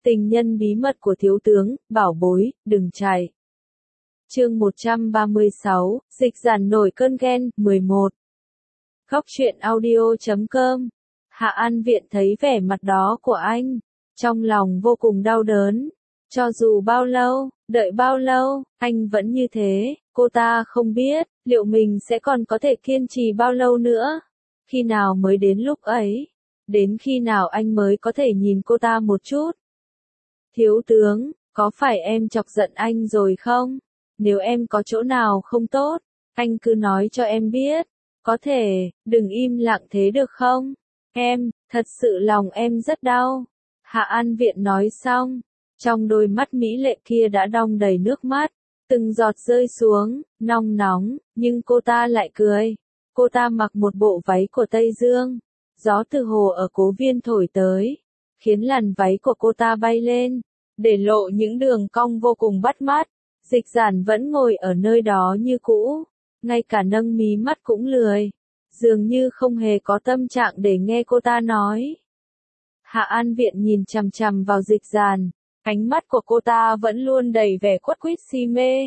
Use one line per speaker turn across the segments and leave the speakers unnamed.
Tình nhân bí mật của thiếu tướng, bảo bối, đừng chạy. Chương 136, dịch dàn nổi cơn ghen, 11. Góc truyện audio.com. Hạ An Viện thấy vẻ mặt đó của anh, trong lòng vô cùng đau đớn. Cho dù bao lâu, đợi bao lâu, anh vẫn như thế, cô ta không biết, liệu mình sẽ còn có thể kiên trì bao lâu nữa. Khi nào mới đến lúc ấy? Đến khi nào anh mới có thể nhìn cô ta một chút? Thiếu tướng, có phải em chọc giận anh rồi không? Nếu em có chỗ nào không tốt, anh cứ nói cho em biết. Có thể, đừng im lặng thế được không? Em, thật sự lòng em rất đau. Hạ An Viện nói xong, trong đôi mắt mỹ lệ kia đã đong đầy nước mắt, từng giọt rơi xuống, nong nóng, nhưng cô ta lại cười. Cô ta mặc một bộ váy của Tây Dương, gió từ hồ ở Cố Viên thổi tới, khiến làn váy của cô ta bay lên, để lộ những đường cong vô cùng bắt mắt. Dịch Giản vẫn ngồi ở nơi đó như cũ, ngay cả nâng mí mắt cũng lười, dường như không hề có tâm trạng để nghe cô ta nói. Hạ An Viện nhìn chằm chằm vào Dịch Giản, ánh mắt của cô ta vẫn luôn đầy vẻ quất quýt si mê.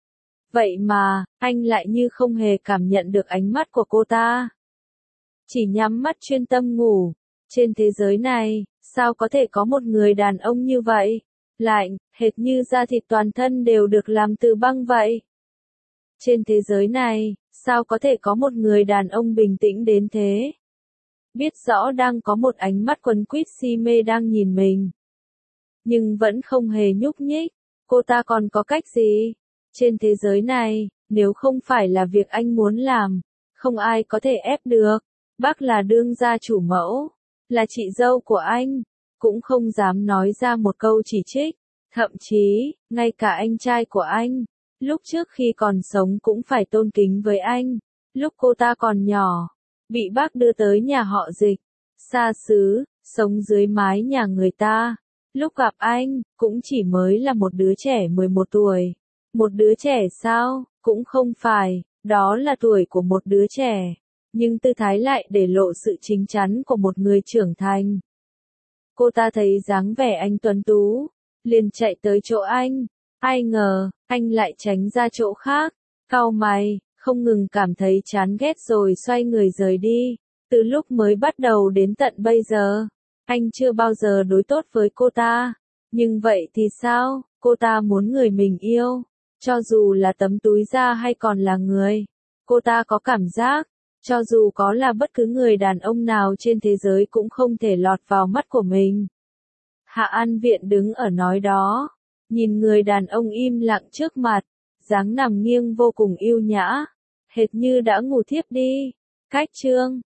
Vậy mà, anh lại như không hề cảm nhận được ánh mắt của cô ta. Chỉ nhắm mắt chuyên tâm ngủ. Trên thế giới này, sao có thể có một người đàn ông như vậy? Lạnh, hệt như da thịt toàn thân đều được làm từ băng vậy. Trên thế giới này, sao có thể có một người đàn ông bình tĩnh đến thế? Biết rõ đang có một ánh mắt quấn quýt si mê đang nhìn mình, nhưng vẫn không hề nhúc nhích. Cô ta còn có cách gì? Trên thế giới này, nếu không phải là việc anh muốn làm, không ai có thể ép được. Bác là đương gia chủ mẫu, là chị dâu của anh, cũng không dám nói ra một câu chỉ trích. Thậm chí, ngay cả anh trai của anh, lúc trước khi còn sống cũng phải tôn kính với anh. Lúc cô ta còn nhỏ, bị bác đưa tới nhà họ Dịch, xa xứ, sống dưới mái nhà người ta. Lúc gặp anh, cũng chỉ mới là một đứa trẻ 11 tuổi. Một đứa trẻ sao? Cũng không phải, đó là tuổi của một đứa trẻ. Nhưng tư thái lại để lộ sự chín chắn của một người trưởng thành. Cô ta thấy dáng vẻ anh tuấn tú, liền chạy tới chỗ anh. Ai ngờ, anh lại tránh ra chỗ khác, cau mày, không ngừng cảm thấy chán ghét rồi xoay người rời đi. Từ lúc mới bắt đầu đến tận bây giờ, anh chưa bao giờ đối tốt với cô ta. Nhưng vậy thì sao? Cô ta muốn người mình yêu, cho dù là tấm túi da hay còn là người. Cô ta có cảm giác, cho dù có là bất cứ người đàn ông nào trên thế giới cũng không thể lọt vào mắt của mình. Hạ An Viện đứng ở nói đó, nhìn người đàn ông im lặng trước mặt, dáng nằm nghiêng vô cùng yêu nhã, hệt như đã ngủ thiếp đi. Cách chương